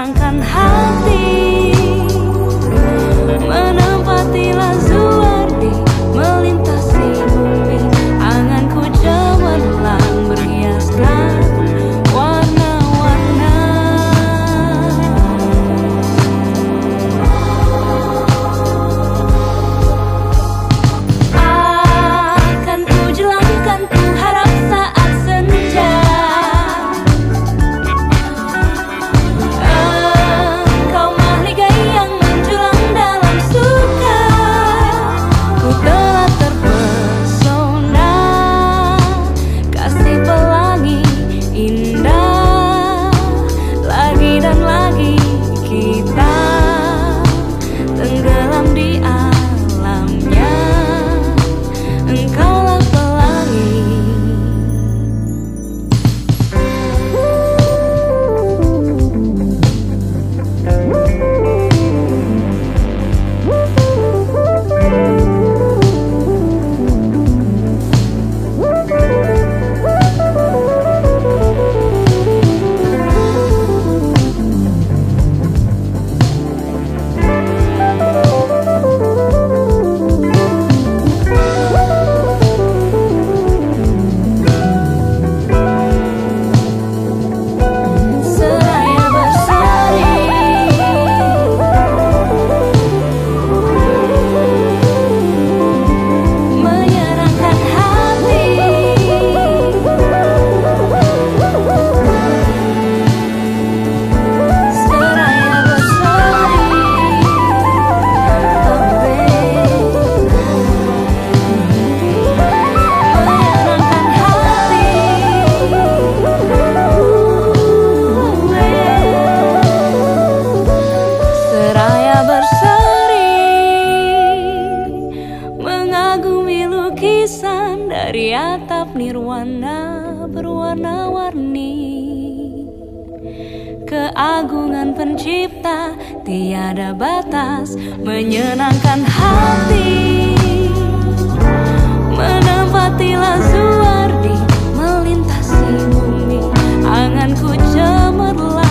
menyenangkan hati, menempati lazuardi, melintasi bumi, anganku cemerlang berhiaskan warna-warna. Akan ku jelangkan, ku harap saat senja engkau mahligai yang menjulang dalam suka. Ku telah terpesona, kasih pelangi indah, lagi dan lagi kita tenggelam di alamnya. Engkaulah pelangi. Seraya berseri, menyenangkan hati, seraya berseri, menyenangkan hati, seraya berseri, mengagumi lukisan dari atap nirwana berwarna-warni. Keagungan pencipta tiada batas, menyenangkan hati, menempati lazuardi, melintasi bumi, anganku cemerlang